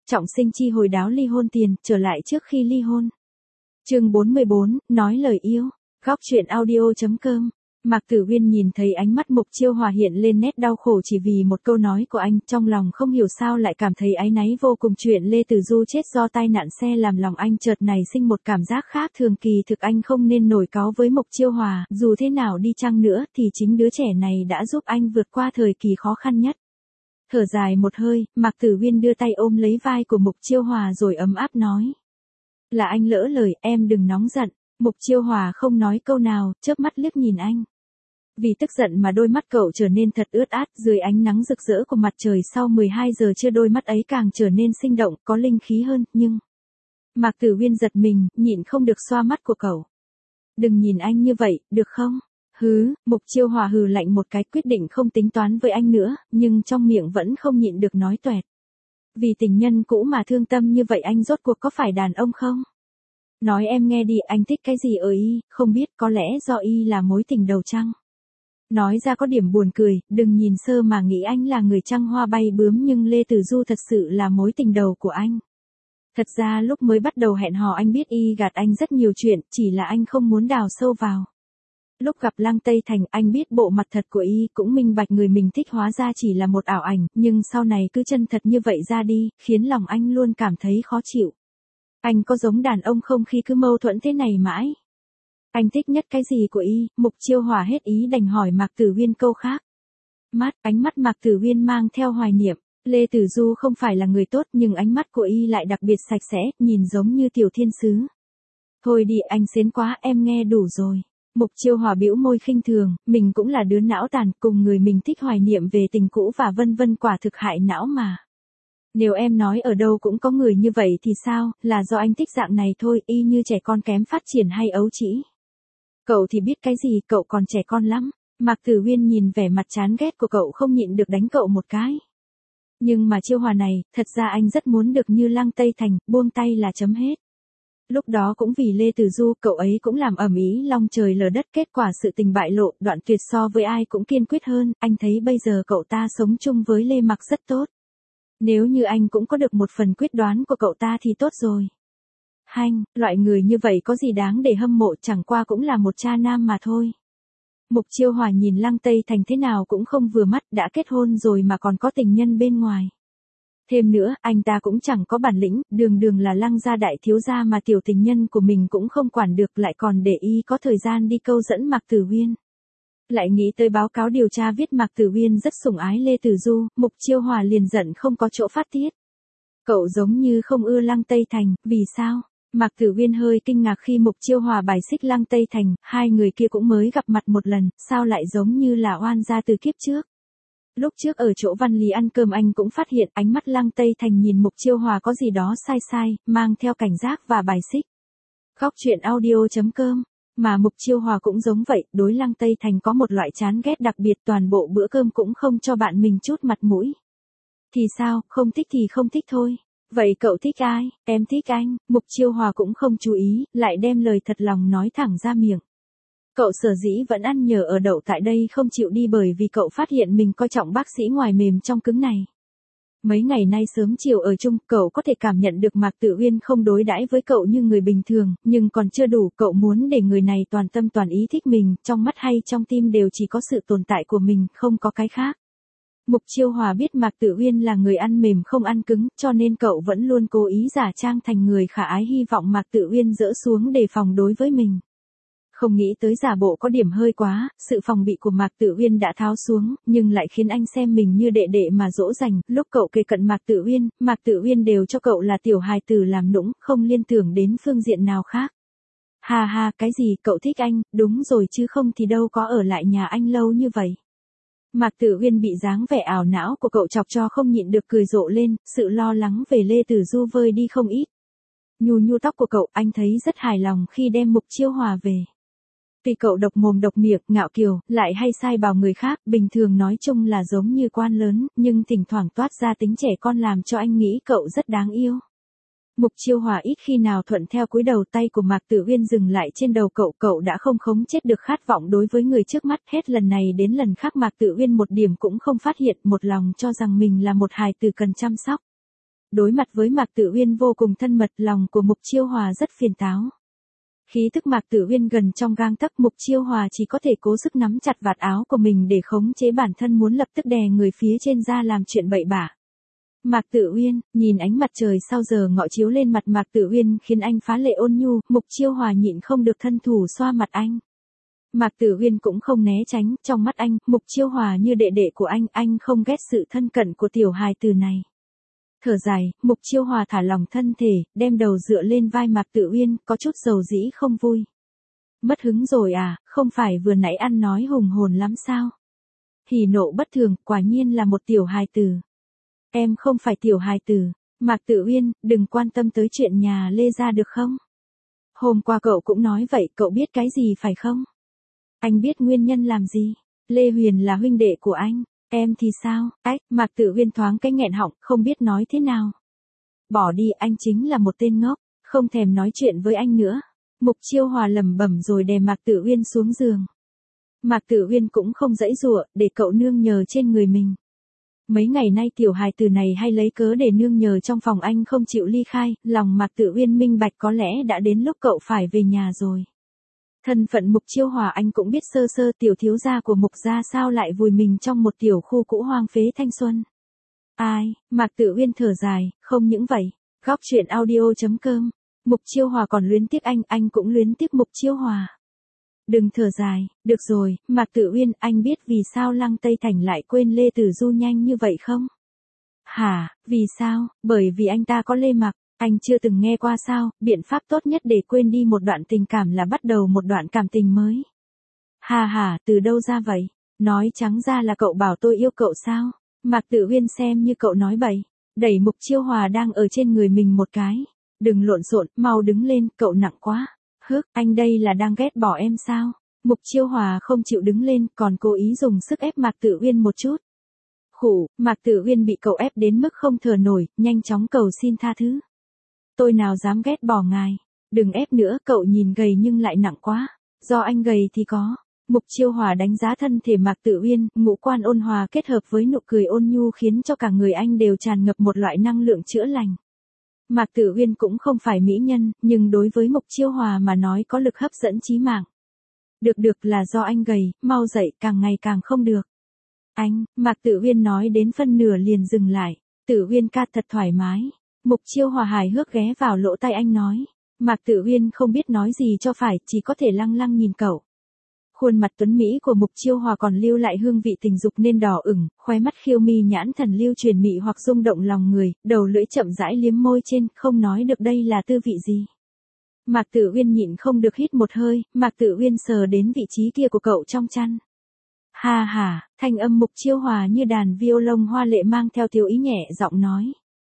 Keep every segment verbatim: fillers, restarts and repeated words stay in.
trọng sinh chi hồi đáo ly hôn tiền, trở lại trước khi ly hôn. Chương bốn mươi bốn, nói lời yêu. Góc truyện audio chấm com. Mạc Tử Uyên nhìn thấy ánh mắt Mục Chiêu Hòa hiện lên nét đau khổ chỉ vì một câu nói của anh, trong lòng không hiểu sao lại cảm thấy áy náy vô cùng. Chuyện Lê Tử Du chết do tai nạn xe làm lòng anh chợt nảy sinh một cảm giác khác thường, kỳ thực anh không nên nổi cáu với Mục Chiêu Hòa, dù thế nào đi chăng nữa thì chính đứa trẻ này đã giúp anh vượt qua thời kỳ khó khăn nhất. Thở dài một hơi, Mạc Tử Uyên đưa tay ôm lấy vai của Mục Chiêu Hòa rồi ấm áp nói: "Là anh lỡ lời, em đừng nóng giận." Mục Chiêu Hòa không nói câu nào, chớp mắt liếc nhìn anh. Vì tức giận mà đôi mắt cậu trở nên thật ướt át, dưới ánh nắng rực rỡ của mặt trời sau mười hai giờ trưa đôi mắt ấy càng trở nên sinh động, có linh khí hơn, nhưng... Mạc Tử Uyên giật mình, nhịn không được xoa mắt của cậu. "Đừng nhìn anh như vậy, được không?" Hứ, Mục Chiêu Hòa hừ lạnh một cái, quyết định không tính toán với anh nữa, nhưng trong miệng vẫn không nhịn được nói toẹt. "Vì tình nhân cũ mà thương tâm như vậy anh rốt cuộc có phải đàn ông không? Nói em nghe đi, anh thích cái gì ở y, không biết có lẽ do y là mối tình đầu chăng?" Nói ra có điểm buồn cười, đừng nhìn sơ mà nghĩ anh là người trăng hoa bay bướm, nhưng Lê Tử Du thật sự là mối tình đầu của anh. Thật ra lúc mới bắt đầu hẹn hò anh biết y gạt anh rất nhiều chuyện, chỉ là anh không muốn đào sâu vào. Lúc gặp Lăng Tây Thành anh biết bộ mặt thật của y, cũng minh bạch người mình thích hóa ra chỉ là một ảo ảnh, nhưng sau này cứ chân thật như vậy ra đi, khiến lòng anh luôn cảm thấy khó chịu. Anh có giống đàn ông không khi cứ mâu thuẫn thế này mãi? Anh thích nhất cái gì của y? Mục Chiêu Hòa hết ý đành hỏi Mạc Tử Uyên câu khác. Mắt, ánh mắt Mạc Tử Uyên mang theo hoài niệm. Lê Tử Du không phải là người tốt nhưng ánh mắt của y lại đặc biệt sạch sẽ, nhìn giống như tiểu thiên sứ. Thôi đi anh xến quá, em nghe đủ rồi. Mục Chiêu Hòa bĩu môi khinh thường, mình cũng là đứa não tàn, cùng người mình thích hoài niệm về tình cũ và vân vân, quả thực hại não mà. Nếu em nói ở đâu cũng có người như vậy thì sao, là do anh thích dạng này thôi, y như trẻ con kém phát triển hay ấu trĩ. Cậu thì biết cái gì, cậu còn trẻ con lắm. Mạc Tử Uyên nhìn vẻ mặt chán ghét của cậu không nhịn được đánh cậu một cái. Nhưng mà Chiêu Hòa này, thật ra anh rất muốn được như Lăng Tây Thành, buông tay là chấm hết. Lúc đó cũng vì Lê Tử Du, cậu ấy cũng làm ầm ĩ long trời lở đất, kết quả sự tình bại lộ, Đoạn Tuyệt so với ai cũng kiên quyết hơn, anh thấy bây giờ cậu ta sống chung với Lê Mặc rất tốt. Nếu như anh cũng có được một phần quyết đoán của cậu ta thì tốt rồi. Hanh, loại người như vậy có gì đáng để hâm mộ, chẳng qua cũng là một cha nam mà thôi. Mục Chiêu Hòa nhìn Lăng Tây Thành thế nào cũng không vừa mắt, đã kết hôn rồi mà còn có tình nhân bên ngoài. Thêm nữa, anh ta cũng chẳng có bản lĩnh, đường đường là Lăng gia đại thiếu gia mà tiểu tình nhân của mình cũng không quản được, lại còn để y có thời gian đi câu dẫn Mạc Tử Uyên. Lại nghĩ tới báo cáo điều tra viết Mạc Tử Uyên rất sủng ái Lê Tử Du, Mục Chiêu Hòa liền giận không có chỗ phát tiết. Cậu giống như không ưa Lăng Tây Thành, vì sao? Mạc Tử Uyên hơi kinh ngạc khi Mục Chiêu Hòa bài xích Lăng Tây Thành, hai người kia cũng mới gặp mặt một lần, sao lại giống như là oan gia từ kiếp trước. Lúc trước ở chỗ Văn Lý ăn cơm anh cũng phát hiện ánh mắt Lăng Tây Thành nhìn Mục Chiêu Hòa có gì đó sai sai, mang theo cảnh giác và bài xích. Góc truyện audio chấm com. Mà Mục Chiêu Hòa cũng giống vậy, đối Lăng Tây Thành có một loại chán ghét đặc biệt, toàn bộ bữa cơm cũng không cho bạn mình chút mặt mũi. Thì sao, không thích thì không thích thôi. Vậy cậu thích ai? Em thích anh. Mục Chiêu Hòa cũng không chú ý, lại đem lời thật lòng nói thẳng ra miệng. Cậu sở dĩ vẫn ăn nhờ ở đậu tại đây không chịu đi bởi vì cậu phát hiện mình coi trọng bác sĩ ngoài mềm trong cứng này. Mấy ngày nay sớm chiều ở chung, cậu có thể cảm nhận được Mạc Tử Uyên không đối đãi với cậu như người bình thường, nhưng còn chưa đủ, cậu muốn để người này toàn tâm toàn ý thích mình, trong mắt hay trong tim đều chỉ có sự tồn tại của mình, không có cái khác. Mục Chiêu Hòa biết Mạc Tử Uyên là người ăn mềm không ăn cứng, cho nên cậu vẫn luôn cố ý giả trang thành người khả ái, hy vọng Mạc Tử Uyên dỡ xuống đề phòng đối với mình. Không nghĩ tới giả bộ có điểm hơi quá, sự phòng bị của Mạc Tử Uyên đã tháo xuống, nhưng lại khiến anh xem mình như đệ đệ mà dỗ dành, lúc cậu kề cận Mạc Tử Uyên, Mạc Tử Uyên đều cho cậu là tiểu hài tử làm nũng, không liên tưởng đến phương diện nào khác. Ha ha, cái gì, cậu thích anh, đúng rồi chứ không thì đâu có ở lại nhà anh lâu như vậy. Mạc Tử Uyên bị dáng vẻ ảo não của cậu chọc cho không nhịn được cười rộ lên, sự lo lắng về Lê Tử Du vơi đi không ít. Nhu nhu tóc của cậu, anh thấy rất hài lòng khi đem Mục Chiêu Hòa về. Tuy cậu độc mồm độc miệng, ngạo kiều, lại hay sai bảo người khác, bình thường nói chung là giống như quan lớn, nhưng thỉnh thoảng toát ra tính trẻ con làm cho anh nghĩ cậu rất đáng yêu. Mục Chiêu Hòa ít khi nào thuận theo, cúi đầu, tay của Mạc Tử Uyên dừng lại trên đầu cậu, cậu đã không khống chết được khát vọng đối với người trước mắt, hết lần này đến lần khác Mạc Tử Uyên một điểm cũng không phát hiện, một lòng cho rằng mình là một hài tử cần chăm sóc. Đối mặt với Mạc Tử Uyên vô cùng thân mật, lòng của Mục Chiêu Hòa rất phiền táo. Khí tức Mạc Tử Uyên gần trong gang tấc, Mục Chiêu Hòa chỉ có thể cố sức nắm chặt vạt áo của mình để khống chế bản thân muốn lập tức đè người phía trên ra làm chuyện bậy bạ. Mạc Tử Uyên, nhìn ánh mặt trời sau giờ ngọ chiếu lên mặt Mạc Tử Uyên khiến anh phá lệ ôn nhu, Mục Chiêu Hòa nhịn không được thân thủ xoa mặt anh. Mạc Tử Uyên cũng không né tránh, trong mắt anh, Mục Chiêu Hòa như đệ đệ của anh, anh không ghét sự thân cận của tiểu hài tử này. Thở dài, Mục Chiêu Hòa thả lỏng thân thể, đem đầu dựa lên vai Mạc Tử Uyên, có chút dầu dĩ không vui. Mất hứng rồi à, không phải vừa nãy ăn nói hùng hồn lắm sao? Hỉ nộ bất thường, quả nhiên là một tiểu hài tử. Em không phải tiểu hài tử. Mạc Tử Uyên, đừng quan tâm tới chuyện nhà Lê gia được không? Hôm qua cậu cũng nói vậy, cậu biết cái gì phải không? Anh biết nguyên nhân làm gì? Lê Huyền là huynh đệ của anh. Em thì sao? Ách, Mạc Tử Uyên thoáng cái nghẹn họng, không biết nói thế nào. Bỏ đi, anh chính là một tên ngốc, không thèm nói chuyện với anh nữa. Mục Chiêu Hòa lẩm bẩm rồi đè Mạc Tử Uyên xuống giường. Mạc Tử Uyên cũng không giãy giụa, để cậu nương nhờ trên người mình. Mấy ngày nay tiểu hài tử này hay lấy cớ để nương nhờ trong phòng anh không chịu ly khai, lòng Mạc Tử Uyên minh bạch có lẽ đã đến lúc cậu phải về nhà rồi. Thân phận Mục Chiêu Hòa anh cũng biết sơ sơ, tiểu thiếu gia của Mục gia sao lại vùi mình trong một tiểu khu cũ hoang phế thanh xuân. Ai, Mạc Tử Uyên thở dài, không những vậy, góc truyện audio chấm com, Mục Chiêu Hòa còn luyến tiếc anh, anh cũng luyến tiếc Mục Chiêu Hòa. Đừng thở dài, được rồi, Mạc Tử Uyên, anh biết vì sao Lăng Tây Thành lại quên Lê Tử Du nhanh như vậy không? Hả, vì sao? Bởi vì anh ta có Lê Mặc. Anh chưa từng nghe qua sao, biện pháp tốt nhất để quên đi một đoạn tình cảm là bắt đầu một đoạn cảm tình mới. Hà hà, từ đâu ra vậy? Nói trắng ra là cậu bảo tôi yêu cậu sao? Mạc Tử Uyên xem như cậu nói bậy, đẩy Mục Chiêu Hòa đang ở trên người mình một cái. Đừng lộn xộn, mau đứng lên, cậu nặng quá. Hức, anh đây là đang ghét bỏ em sao? Mục Chiêu Hòa không chịu đứng lên, còn cố ý dùng sức ép Mạc Tử Uyên một chút. Khủ, Mạc Tử Uyên bị cậu ép đến mức không thở nổi, nhanh chóng cầu xin tha thứ. Tôi nào dám ghét bỏ ngài. Đừng ép nữa, cậu nhìn gầy nhưng lại nặng quá. Do anh gầy thì có. Mục Chiêu Hòa đánh giá thân thể Mạc Tử Uyên, ngũ quan ôn hòa kết hợp với nụ cười ôn nhu khiến cho cả người anh đều tràn ngập một loại năng lượng chữa lành. Mạc Tử Uyên cũng không phải mỹ nhân, nhưng đối với Mục Chiêu Hòa mà nói có lực hấp dẫn chí mạng. Được được là do anh gầy, mau dậy, càng ngày càng không được. Anh, Mạc Tử Uyên nói đến phân nửa liền dừng lại. Tử Uyên ca thật thoải mái. Mục Chiêu Hòa hài hước ghé vào lỗ tai anh nói. Mạc Tử Uyên không biết nói gì cho phải, chỉ có thể lăng lăng nhìn cậu. Khuôn mặt tuấn mỹ của Mục Chiêu Hòa còn lưu lại hương vị tình dục nên đỏ ửng, khóe mắt khiêu mi nhãn thần lưu truyền mị hoặc rung động lòng người, đầu lưỡi chậm rãi liếm môi trên, không nói được đây là tư vị gì. Mạc Tử Uyên nhịn không được hít một hơi, Mạc Tử Uyên sờ đến vị trí kia của cậu trong chăn. Ha ha, thanh âm Mục Chiêu Hòa như đàn violon hoa lệ mang theo thiếu ý nhẹ giọng nói.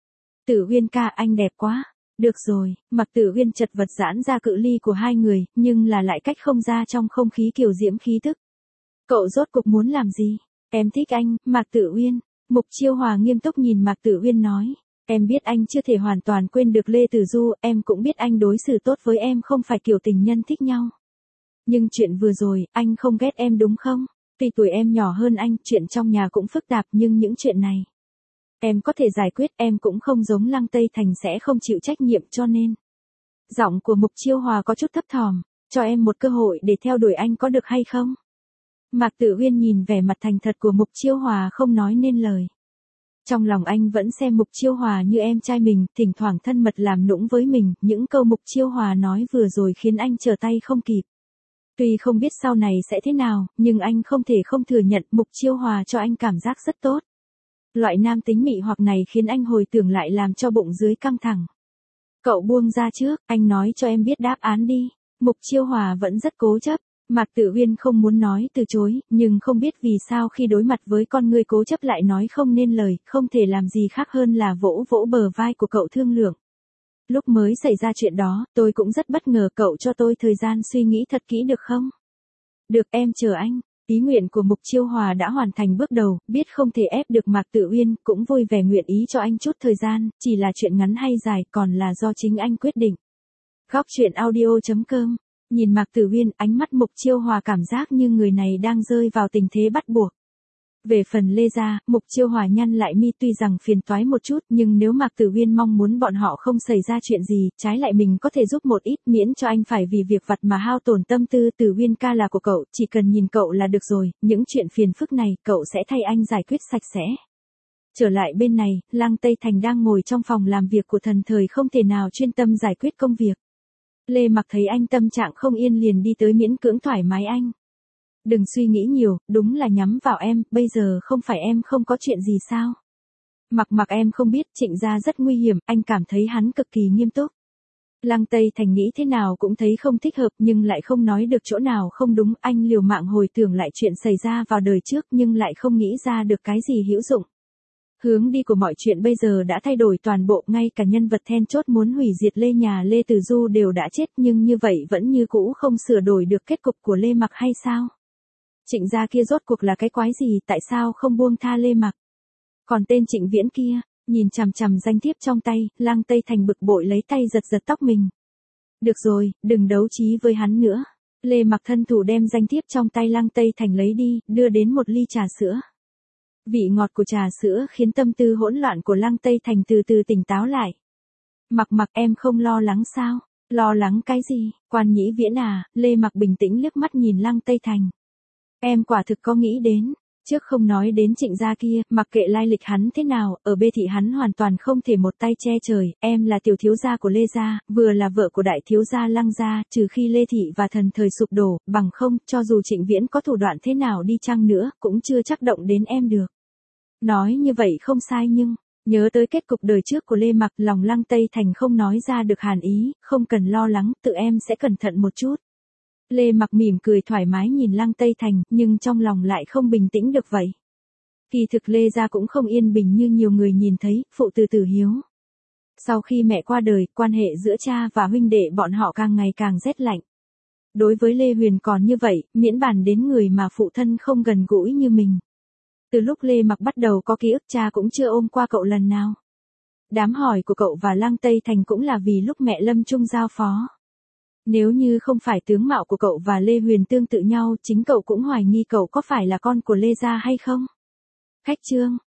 Tử Uyên ca, anh đẹp quá. Được rồi, Mạc Tử Uyên chật vật giãn ra cự ly của hai người, nhưng là lại cách không ra trong không khí kiều diễm khí tức. Cậu rốt cuộc muốn làm gì? Em thích anh, Mạc Tử Uyên. Mục Chiêu Hòa nghiêm túc nhìn Mạc Tử Uyên nói. Em biết anh chưa thể hoàn toàn quên được Lê Tử Du, em cũng biết anh đối xử tốt với em không phải kiểu tình nhân thích nhau. Nhưng chuyện vừa rồi, anh không ghét em đúng không? Tuy tuổi em nhỏ hơn anh, chuyện trong nhà cũng phức tạp nhưng những chuyện này em có thể giải quyết, em cũng không giống Lăng Tây Thành sẽ không chịu trách nhiệm cho nên. Giọng của Mục Chiêu Hòa có chút thấp thỏm, cho em một cơ hội để theo đuổi anh có được hay không? Mạc Tử Uyên nhìn vẻ mặt thành thật của Mục Chiêu Hòa không nói nên lời. Trong lòng anh vẫn xem Mục Chiêu Hòa như em trai mình, thỉnh thoảng thân mật làm nũng với mình, những câu Mục Chiêu Hòa nói vừa rồi khiến anh trở tay không kịp. Tuy không biết sau này sẽ thế nào, nhưng anh không thể không thừa nhận Mục Chiêu Hòa cho anh cảm giác rất tốt. Loại nam tính mị hoặc này khiến anh hồi tưởng lại làm cho bụng dưới căng thẳng. Cậu buông ra trước, anh nói cho em biết đáp án đi. Mục Chiêu Hòa vẫn rất cố chấp. Mạc Tử Uyên không muốn nói từ chối, nhưng không biết vì sao khi đối mặt với con người cố chấp lại nói không nên lời, không thể làm gì khác hơn là vỗ vỗ bờ vai của cậu thương lượng. Lúc mới xảy ra chuyện đó, tôi cũng rất bất ngờ, cậu cho tôi thời gian suy nghĩ thật kỹ được không? Được, em chờ anh. Ý nguyện của Mục Chiêu Hòa đã hoàn thành bước đầu, biết không thể ép được Mạc Tử Uyên, cũng vui vẻ nguyện ý cho anh chút thời gian, chỉ là chuyện ngắn hay dài còn là do chính anh quyết định. Góc truyện audio chấm com. Nhìn Mạc Tử Uyên, ánh mắt Mục Chiêu Hòa cảm giác như người này đang rơi vào tình thế bắt buộc. Về phần Lê Gia, Mục Chiêu Hòa nhăn lại mi, tuy rằng phiền toái một chút, nhưng nếu Mạc Tử Uyên mong muốn bọn họ không xảy ra chuyện gì, trái lại mình có thể giúp một ít, miễn cho anh phải vì việc vặt mà hao tổn tâm tư. Tử Uyên ca là của cậu, chỉ cần nhìn cậu là được rồi, những chuyện phiền phức này, cậu sẽ thay anh giải quyết sạch sẽ. Trở lại bên này, Lăng Tây Thành đang ngồi trong phòng làm việc của Thần Thời, không thể nào chuyên tâm giải quyết công việc. Lê Mặc thấy anh tâm trạng không yên liền đi tới miễn cưỡng thoải mái anh. Đừng suy nghĩ nhiều, đúng là nhắm vào em, bây giờ không phải em không có chuyện gì sao? Mặc mặc em không biết, Trịnh gia rất nguy hiểm, anh cảm thấy hắn cực kỳ nghiêm túc. Lăng Tây Thành nghĩ thế nào cũng thấy không thích hợp, nhưng lại không nói được chỗ nào không đúng. Anh liều mạng hồi tưởng lại chuyện xảy ra vào đời trước, nhưng lại không nghĩ ra được cái gì hữu dụng. Hướng đi của mọi chuyện bây giờ đã thay đổi toàn bộ, ngay cả nhân vật then chốt muốn hủy diệt Lê nhà Lê Từ Du đều đã chết, nhưng như vậy vẫn như cũ không sửa đổi được kết cục của Lê Mặc hay sao? Trịnh gia kia rốt cuộc là cái quái gì, tại sao không buông tha Lê Mặc? Còn tên Trịnh Viễn kia, nhìn chằm chằm danh thiếp trong tay, Lăng Tây Thành bực bội lấy tay giật giật tóc mình. Được rồi, đừng đấu trí với hắn nữa. Lê Mặc thân thủ đem danh thiếp trong tay Lăng Tây Thành lấy đi, đưa đến một ly trà sữa. Vị ngọt của trà sữa khiến tâm tư hỗn loạn của Lăng Tây Thành từ từ tỉnh táo lại. Mặc mặc em không lo lắng sao? Lo lắng cái gì? Quan Nhĩ Viễn à? Lê Mặc bình tĩnh liếc mắt nhìn Lăng Tây Thành. Em quả thực có nghĩ đến, trước không nói đến Trịnh gia kia, mặc kệ lai lịch hắn thế nào, ở Bê thị hắn hoàn toàn không thể một tay che trời, em là tiểu thiếu gia của Lê gia, vừa là vợ của đại thiếu gia Lăng gia, trừ khi Lê thị và Thần Thời sụp đổ, bằng không, cho dù Trịnh Viễn có thủ đoạn thế nào đi chăng nữa, cũng chưa chắc động đến em được. Nói như vậy không sai nhưng, nhớ tới kết cục đời trước của Lê Mặc, lòng Lăng Tây Thành không nói ra được hàn ý, không cần lo lắng, tự em sẽ cẩn thận một chút. Lê Mặc mỉm cười thoải mái nhìn Lăng Tây Thành, nhưng trong lòng lại không bình tĩnh được vậy. Kỳ thực Lê gia cũng không yên bình như nhiều người nhìn thấy, phụ tử tử hiếu. Sau khi mẹ qua đời, quan hệ giữa cha và huynh đệ bọn họ càng ngày càng rét lạnh. Đối với Lê Huyền còn như vậy, miễn bàn đến người mà phụ thân không gần gũi như mình. Từ lúc Lê Mặc bắt đầu có ký ức, cha cũng chưa ôm qua cậu lần nào. Đám hỏi của cậu và Lăng Tây Thành cũng là vì lúc mẹ lâm chung giao phó. Nếu như không phải tướng mạo của cậu và Lê Huyền tương tự nhau, chính cậu cũng hoài nghi cậu có phải là con của Lê gia hay không. Khách trương,